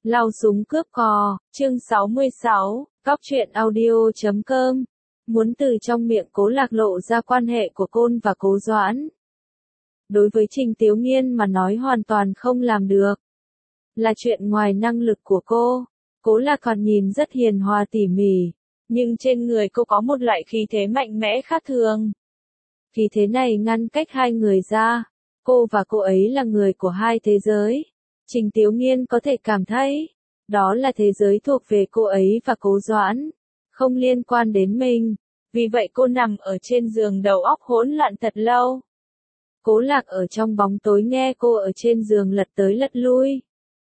Lao súng cướp cò, chương 66, Góc truyện audio.com. Muốn từ trong miệng Cố Lạc lộ ra quan hệ của Côn và Cố Doãn. Đối với Trình Tiếu Nghiên mà nói hoàn toàn không làm được. Là chuyện ngoài năng lực của cô. Cố Lạc còn nhìn rất hiền hòa tỉ mỉ, nhưng trên người cô có một loại khí thế mạnh mẽ khác thường. Khí thế này ngăn cách hai người ra. Cô và cô ấy là người của hai thế giới. Trình Tiếu Nghiên có thể cảm thấy, đó là thế giới thuộc về cô ấy và Cố Doãn, không liên quan đến mình. Vì vậy cô nằm ở trên giường đầu óc hỗn loạn thật lâu. Cố Lạc ở trong bóng tối nghe cô ở trên giường lật tới lật lui.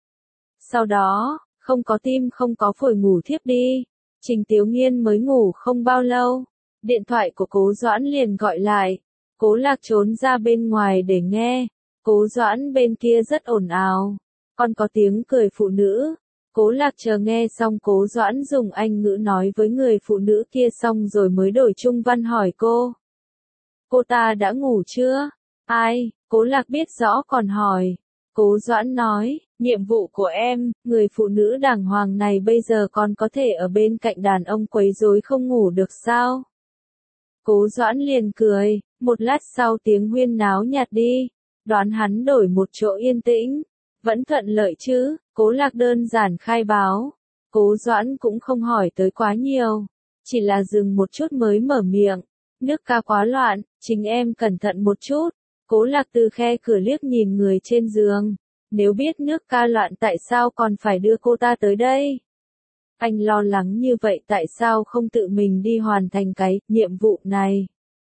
Sau đó, không có tim không có phổi ngủ thiếp đi. Trình Tiếu Nghiên mới ngủ không bao lâu, điện thoại của Cố Doãn liền gọi lại. Cố Lạc trốn ra bên ngoài để nghe. Cố Doãn bên kia rất ồn ào, còn có tiếng cười phụ nữ. Cố Lạc chờ nghe xong Cố Doãn dùng Anh ngữ nói với người phụ nữ kia xong rồi mới đổi Trung văn hỏi cô. Cô ta đã ngủ chưa? Ai? Cố Lạc biết rõ còn hỏi. Cố Doãn nói, nhiệm vụ của em, người phụ nữ đàng hoàng này bây giờ còn có thể ở bên cạnh đàn ông quấy rối không ngủ được sao? Cố Doãn liền cười, một lát sau tiếng huyên náo nhạt đi, đoán hắn đổi một chỗ yên tĩnh. Vẫn thuận lợi chứ? Cố Lạc đơn giản khai báo. Cố Doãn cũng không hỏi tới quá nhiều, chỉ là dừng một chút mới mở miệng. Nước ca quá loạn, chính em cẩn thận một chút. Cố Lạc từ khe cửa liếc nhìn người trên giường. Nếu biết nước ca loạn tại sao còn phải đưa cô ta tới đây? Anh lo lắng như vậy tại sao không tự mình đi hoàn thành cái nhiệm vụ này?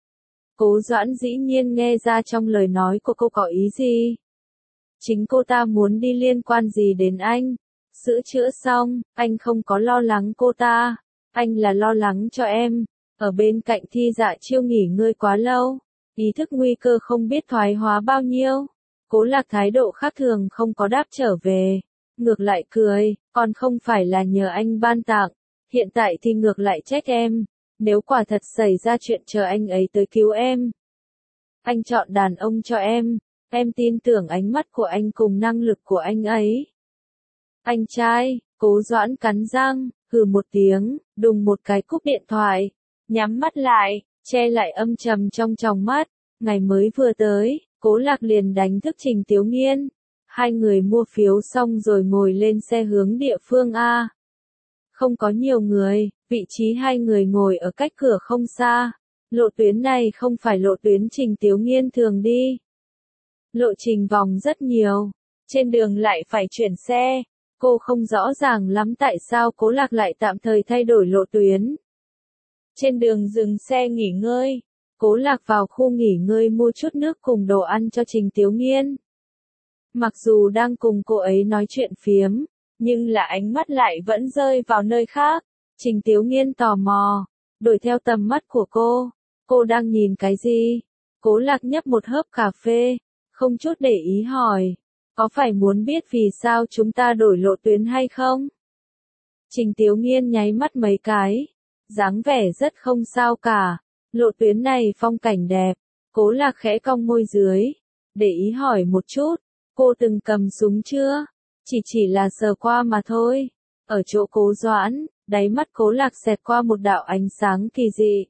Cố Doãn dĩ nhiên nghe ra trong lời nói của cô có ý gì. Chính cô ta muốn đi liên quan gì đến anh? Sữa chữa xong, anh không có lo lắng cô ta. Anh là lo lắng cho em. Ở bên cạnh Thi Dạ Chiêu nghỉ ngơi quá lâu. Ý thức nguy cơ không biết thoái hóa bao nhiêu. Cố Lạc thái độ khác thường không có đáp trở về. Ngược lại cười, còn không phải là nhờ anh ban tặng. Hiện tại thì ngược lại trách em. Nếu quả thật xảy ra chuyện chờ anh ấy tới cứu em. Anh chọn đàn ông cho em. Em tin tưởng ánh mắt của anh cùng năng lực của anh ấy. Anh trai, Cố Doãn cắn răng, hừ một tiếng, đùng một cái cúp điện thoại. Nhắm mắt lại, che lại âm trầm trong tròng mắt. Ngày mới vừa tới, Cố Lạc liền đánh thức Trình Tiếu Nghiên. Hai người mua phiếu xong rồi ngồi lên xe hướng địa phương A. Không có nhiều người, vị trí hai người ngồi ở cách cửa không xa. Lộ tuyến này không phải lộ tuyến Trình Tiếu Nghiên thường đi. Lộ trình vòng rất nhiều, trên đường lại phải chuyển xe. Cô không rõ ràng lắm tại sao Cố Lạc lại tạm thời thay đổi lộ tuyến. Trên đường dừng xe nghỉ ngơi, Cố Lạc vào khu nghỉ ngơi mua chút nước cùng đồ ăn cho Trình Tiếu Nghiên. Mặc dù đang cùng cô ấy nói chuyện phiếm, nhưng là ánh mắt lại vẫn rơi vào nơi khác. Trình Tiếu Nghiên tò mò, đuổi theo tầm mắt của cô. Cô đang nhìn cái gì? Cố Lạc nhấp một hớp cà phê, không chút để ý hỏi. Có phải muốn biết vì sao chúng ta đổi lộ tuyến hay không? Trình Tiếu Nghiên nháy mắt mấy cái. Dáng vẻ rất không sao cả. Lộ tuyến này phong cảnh đẹp. Cố Lạc khẽ cong môi dưới. Để ý hỏi một chút. Cô từng cầm súng chưa? Chỉ là sờ qua mà thôi. Ở chỗ Cố Doãn, đáy mắt Cố Lạc xẹt qua một đạo ánh sáng kỳ dị.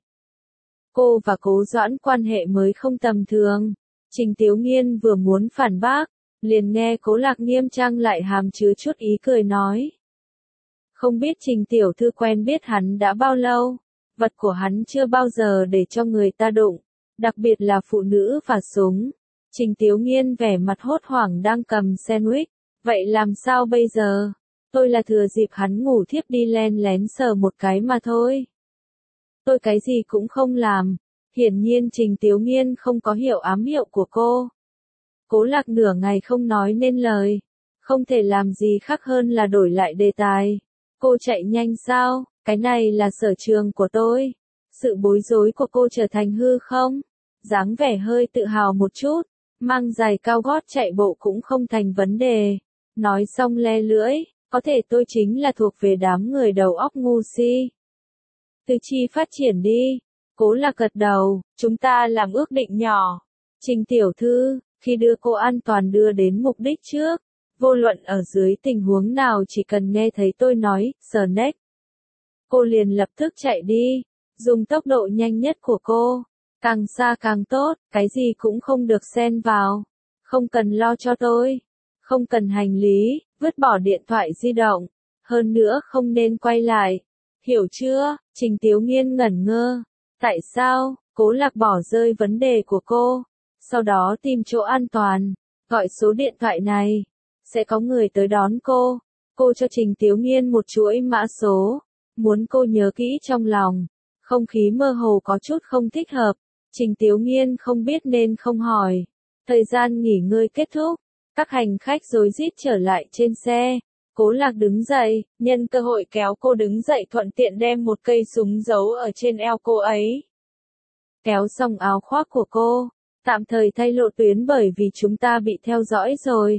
Cô và Cố Doãn quan hệ mới không tầm thường. Trình Tiếu Nghiên vừa muốn phản bác, liền nghe Cố Lạc nghiêm trang lại hàm chứa chút ý cười nói. Không biết Trình tiểu thư quen biết hắn đã bao lâu, vật của hắn chưa bao giờ để cho người ta đụng, đặc biệt là phụ nữ và súng. Trình Tiếu Nghiên vẻ mặt hốt hoảng đang cầm sandwich, vậy làm sao bây giờ? Tôi là thừa dịp hắn ngủ thiếp đi len lén sờ một cái mà thôi. Tôi cái gì cũng không làm. Hiển nhiên Trình Tiếu Nghiên không có hiểu ám hiệu của cô. Cố Lạc nửa ngày không nói nên lời. Không thể làm gì khác hơn là đổi lại đề tài. Cô chạy nhanh sao? Cái này là sở trường của tôi. Sự bối rối của cô trở thành hư không? Dáng vẻ hơi tự hào một chút. Mang giày cao gót chạy bộ cũng không thành vấn đề. Nói xong le lưỡi. Có thể tôi chính là thuộc về đám người đầu óc ngu si. Tư chi phát triển đi. Cố Lạc gật đầu, chúng ta làm ước định nhỏ. Trình tiểu thư, khi đưa cô an toàn đưa đến mục đích trước, Vô luận ở dưới tình huống nào chỉ cần nghe thấy tôi nói, Snack. Cô liền lập tức chạy đi, dùng tốc độ nhanh nhất của cô. Càng xa càng tốt, cái gì cũng không được xen vào. Không cần lo cho tôi. Không cần hành lý, vứt bỏ điện thoại di động. Hơn nữa không nên quay lại. Hiểu chưa? Trình Tiếu Nghiên ngẩn ngơ. Tại sao? Cố Lạc bỏ rơi vấn đề của cô. Sau đó tìm chỗ an toàn. Gọi số điện thoại này. Sẽ có người tới đón cô. Cô cho Trình Tiếu Nghiên một chuỗi mã số. Muốn cô nhớ kỹ trong lòng. Không khí mơ hồ có chút không thích hợp. Trình Tiếu Nghiên không biết nên không hỏi. Thời gian nghỉ ngơi kết thúc. Các hành khách rối rít trở lại trên xe. Cố Lạc đứng dậy, nhân cơ hội kéo cô đứng dậy thuận tiện đem một cây súng giấu ở trên eo cô ấy. Kéo xong áo khoác của cô. Tạm thời thay lộ tuyến bởi vì chúng ta bị theo dõi rồi.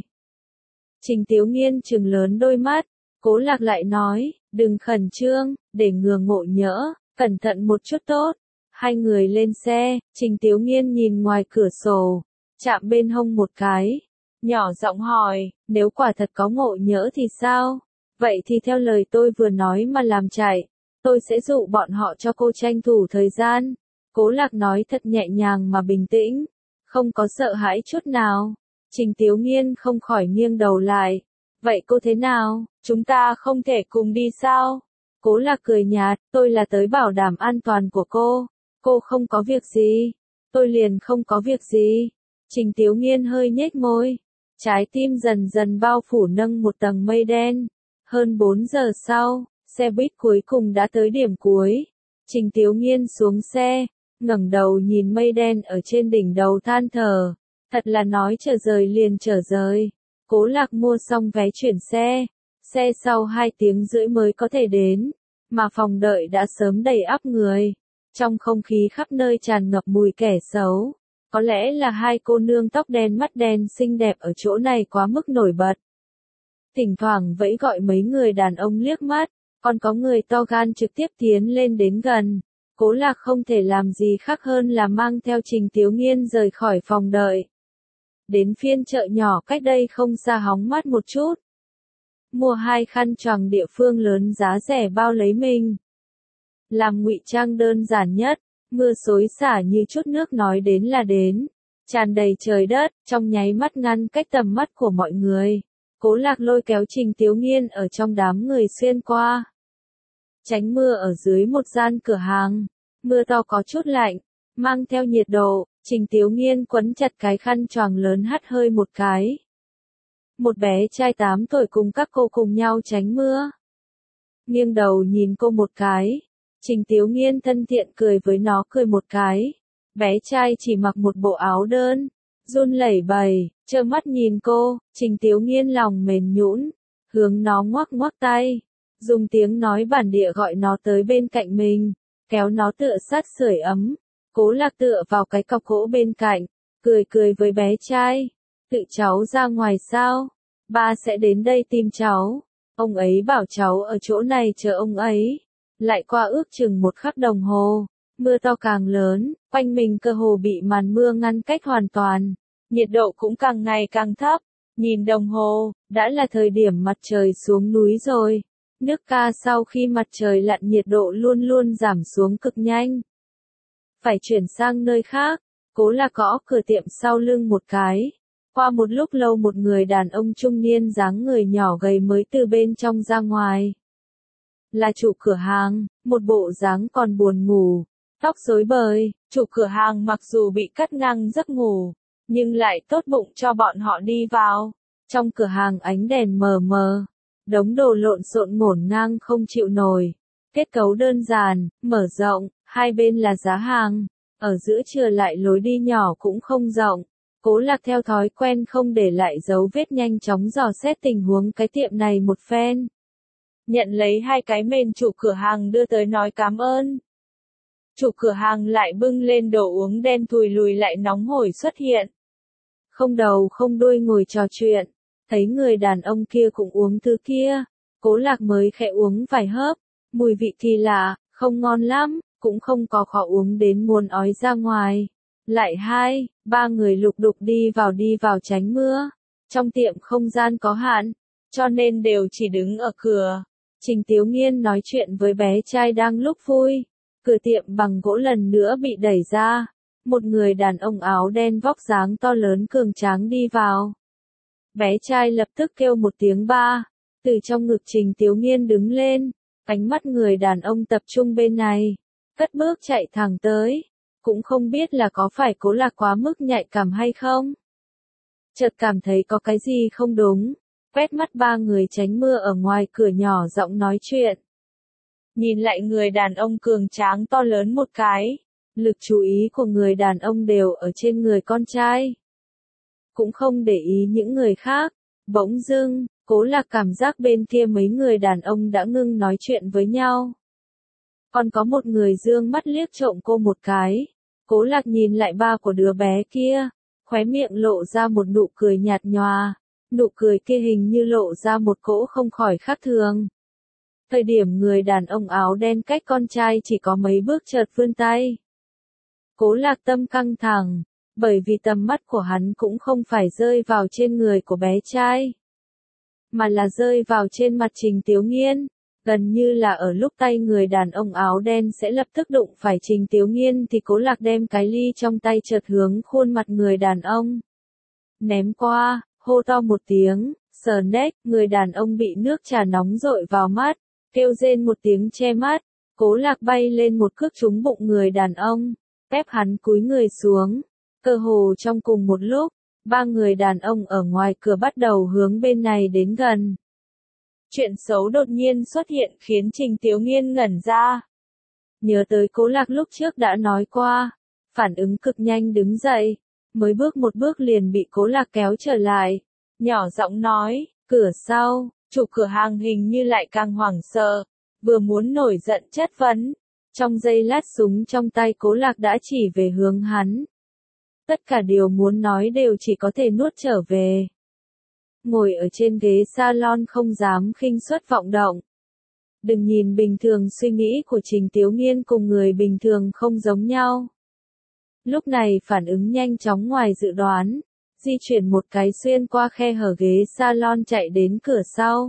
Trình Tiếu Nghiên trừng lớn đôi mắt. Cố Lạc lại nói, đừng khẩn trương, để ngừa ngộ nhỡ, cẩn thận một chút tốt. Hai người lên xe, Trình Tiếu Nghiên nhìn ngoài cửa sổ, chạm bên hông một cái. Nhỏ giọng hỏi, nếu quả thật có ngộ nhỡ thì sao? Vậy thì theo lời tôi vừa nói mà làm chạy. Tôi sẽ dụ bọn họ cho cô tranh thủ thời gian. Cố Lạc nói thật nhẹ nhàng mà bình tĩnh. Không có sợ hãi chút nào. Trình Tiếu Nghiên không khỏi nghiêng đầu lại. Vậy cô thế nào? Chúng ta không thể cùng đi sao? Cố Lạc cười nhạt, tôi là tới bảo đảm an toàn của cô. Cô không có việc gì. Tôi liền không có việc gì. Trình Tiếu Nghiên hơi nhếch môi. Trái tim dần dần bao phủ nâng một tầng mây đen. Hơn 4 giờ sau, xe buýt cuối cùng đã tới điểm cuối. Trình Tiếu Nghiên xuống xe, ngẩng đầu nhìn mây đen ở trên đỉnh đầu than thở. Thật là nói trở rời liền trở rời. Cố Lạc mua xong vé chuyển xe. Xe sau 2 tiếng rưỡi mới có thể đến. Mà phòng đợi đã sớm đầy ắp người. Trong không khí khắp nơi tràn ngập mùi kẻ xấu. Có lẽ là hai cô nương tóc đen mắt đen xinh đẹp ở chỗ này quá mức nổi bật. Thỉnh thoảng vẫy gọi mấy người đàn ông liếc mắt, còn có người to gan trực tiếp tiến lên đến gần. Cố Lạc không thể làm gì khác hơn là mang theo Trình Tiếu Nghiên rời khỏi phòng đợi. Đến phiên chợ nhỏ cách đây không xa hóng mát một chút. Mua 2 khăn choàng địa phương lớn giá rẻ bao lấy mình. Làm ngụy trang đơn giản nhất. Mưa xối xả như chút nước nói đến là đến. Tràn đầy trời đất, trong nháy mắt ngăn cách tầm mắt của mọi người. Cố Lạc lôi kéo Trình Tiếu Nghiên ở trong đám người xuyên qua. Tránh mưa ở dưới một gian cửa hàng. Mưa to có chút lạnh, mang theo nhiệt độ, Trình Tiếu Nghiên quấn chặt cái khăn choàng lớn hắt hơi một cái. Một bé trai 8 tuổi cùng các cô cùng nhau tránh mưa. Nghiêng đầu nhìn cô một cái. Trình Tiếu Nghiên thân thiện cười với nó cười một cái. Bé trai chỉ mặc một bộ áo đơn, run lẩy bẩy, trơ mắt nhìn cô, Trình Tiếu Nghiên lòng mềm nhũn, hướng nó ngoắc ngoắc tay, dùng tiếng nói bản địa gọi nó tới bên cạnh mình, kéo nó tựa sát sưởi ấm. Cố Lạc tựa vào cái cọc gỗ bên cạnh, cười cười với bé trai. Tự cháu ra ngoài sao? Ba sẽ đến đây tìm cháu. Ông ấy bảo cháu ở chỗ này chờ ông ấy. Lại qua ước chừng 1 khắc đồng hồ, mưa to càng lớn, quanh mình cơ hồ bị màn mưa ngăn cách hoàn toàn. Nhiệt độ cũng càng ngày càng thấp. Nhìn đồng hồ, đã là thời điểm mặt trời xuống núi rồi. Nước Ca sau khi mặt trời lặn nhiệt độ luôn luôn giảm xuống cực nhanh. Phải chuyển sang nơi khác. Cố Lạc gõ cửa tiệm sau lưng một cái. Qua một lúc lâu một người đàn ông trung niên dáng người nhỏ gầy mới từ bên trong ra ngoài. Là chủ cửa hàng, một bộ dáng còn buồn ngủ, tóc rối bời. Chủ cửa hàng mặc dù bị cắt ngang giấc ngủ, nhưng lại tốt bụng cho bọn họ đi vào. Trong cửa hàng ánh đèn mờ mờ, đống đồ lộn xộn ngổn ngang không chịu nổi. Kết cấu đơn giản, mở rộng, hai bên là giá hàng, ở giữa chừa lại lối đi nhỏ cũng không rộng. Cố Lạc theo thói quen không để lại dấu vết nhanh chóng dò xét tình huống cái tiệm này một phen. Nhận lấy 2 cái mền chủ cửa hàng đưa tới nói cảm ơn. Chủ cửa hàng lại bưng lên đồ uống đen thùi lùi lại nóng hổi xuất hiện. Không đầu không đuôi ngồi trò chuyện, thấy người đàn ông kia cũng uống thứ kia, Cố Lạc mới khẽ uống vài hớp, mùi vị thì lạ, không ngon lắm, cũng không có khó uống đến muốn ói ra ngoài. Lại 2, 3 người lục đục đi vào tránh mưa. Trong tiệm không gian có hạn, cho nên đều chỉ đứng ở cửa. Trình Tiếu Nghiên nói chuyện với bé trai đang lúc vui. Cửa tiệm bằng gỗ lần nữa bị đẩy ra. Một người đàn ông áo đen vóc dáng to lớn cường tráng đi vào. Bé trai lập tức kêu một tiếng ba. Từ trong ngực Trình Tiếu Nghiên đứng lên. Ánh mắt người đàn ông tập trung bên này. Cất bước chạy thẳng tới. Cũng không biết là có phải Cố Lạc quá mức nhạy cảm hay không. Chợt cảm thấy có cái gì không đúng. Quét mắt ba người tránh mưa ở ngoài cửa nhỏ giọng nói chuyện. Nhìn lại người đàn ông cường tráng to lớn một cái. Lực chú ý của người đàn ông đều ở trên người con trai. Cũng không để ý những người khác. Bỗng dưng, Cố Lạc cảm giác bên kia mấy người đàn ông đã ngưng nói chuyện với nhau. Còn có một người dương mắt liếc trộm cô một cái. Cố Lạc nhìn lại ba của đứa bé kia. Khóe miệng lộ ra một nụ cười nhạt nhòa. Nụ cười kia hình như lộ ra một cỗ không khỏi khác thường. Thời điểm người đàn ông áo đen cách con trai chỉ có mấy bước chợt vươn tay. Cố Lạc tâm căng thẳng, bởi vì tầm mắt của hắn cũng không phải rơi vào trên người của bé trai, mà là rơi vào trên mặt Trình Tiếu Nghiên. Gần như là ở lúc tay người đàn ông áo đen sẽ lập tức đụng phải Trình Tiếu Nghiên thì Cố Lạc đem cái ly trong tay chợt hướng khuôn mặt người đàn ông. Ném qua, hô to một tiếng, sờ nét, người đàn ông bị nước trà nóng dội vào mắt, kêu rên một tiếng che mắt. Cố Lạc bay lên một cước trúng bụng người đàn ông, ép hắn cúi người xuống. Cơ hồ trong cùng một lúc, ba người đàn ông ở ngoài cửa bắt đầu hướng bên này đến gần. Chuyện xấu đột nhiên xuất hiện khiến Trình Tiếu Nghiên ngẩn ra. Nhớ tới Cố Lạc lúc trước đã nói qua, phản ứng cực nhanh đứng dậy, mới bước một bước liền bị Cố Lạc kéo trở lại. Nhỏ giọng nói, cửa sau, chủ cửa hàng hình như lại càng hoảng sợ, vừa muốn nổi giận chất vấn. Trong giây lát súng trong tay Cố Lạc đã chỉ về hướng hắn. Tất cả điều muốn nói đều chỉ có thể nuốt trở về. Ngồi ở trên ghế salon không dám khinh suất vọng động. Đừng nhìn bình thường suy nghĩ của Trình Tiếu Nghiên cùng người bình thường không giống nhau. Lúc này phản ứng nhanh chóng ngoài dự đoán, di chuyển một cái xuyên qua khe hở ghế salon chạy đến cửa sau.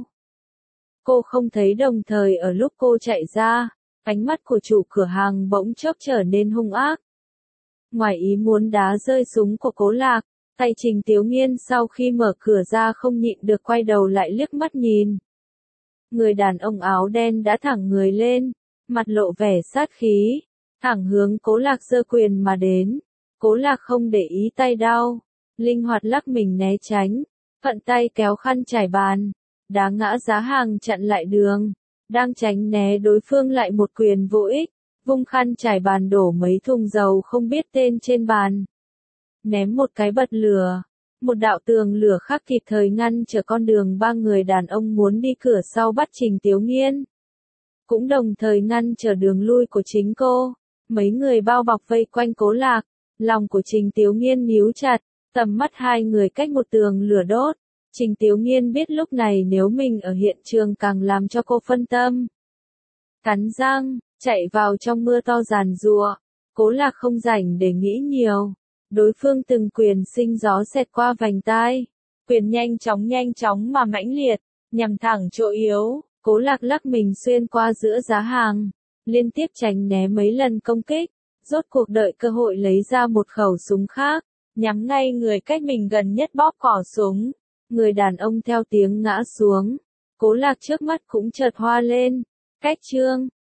Cô không thấy đồng thời ở lúc cô chạy ra, ánh mắt của chủ cửa hàng bỗng chốc trở nên hung ác. Ngoài ý muốn đá rơi súng của Cố Lạc, tay Trình Tiếu Nghiên sau khi mở cửa ra không nhịn được quay đầu lại liếc mắt nhìn. Người đàn ông áo đen đã thẳng người lên, mặt lộ vẻ sát khí, thẳng hướng Cố Lạc giơ quyền mà đến. Cố Lạc không để ý tay đau, linh hoạt lắc mình né tránh, thuận tay kéo khăn trải bàn, đá ngã giá hàng chặn lại đường, đang tránh né đối phương lại một quyền vô ích, vung khăn trải bàn đổ mấy thùng dầu không biết tên trên bàn. Ném một cái bật lửa, một đạo tường lửa khác kịp thời ngăn trở con đường ba người đàn ông muốn đi cửa sau bắt Trình Tiếu Nghiên. Cũng đồng thời ngăn trở đường lui của chính cô. Mấy người bao bọc vây quanh Cố Lạc, lòng của Trình Tiếu Nghiên níu chặt, tầm mắt hai người cách một tường lửa đốt. Trình Tiếu Nghiên biết lúc này nếu mình ở hiện trường càng làm cho cô phân tâm. Cắn răng, chạy vào trong mưa to giàn giụa. Cố Lạc không rảnh để nghĩ nhiều. Đối phương từng quyền sinh gió xẹt qua vành tai. Quyền nhanh chóng mà mãnh liệt, nhằm thẳng chỗ yếu. Cố Lạc lắc mình xuyên qua giữa giá hàng, liên tiếp tránh né mấy lần công kích, rốt cuộc đợi cơ hội lấy ra một khẩu súng khác, nhắm ngay người cách mình gần nhất bóp cò súng. Người đàn ông theo tiếng ngã xuống. Cố Lạc trước mắt cũng chợt hoa lên. Cách chương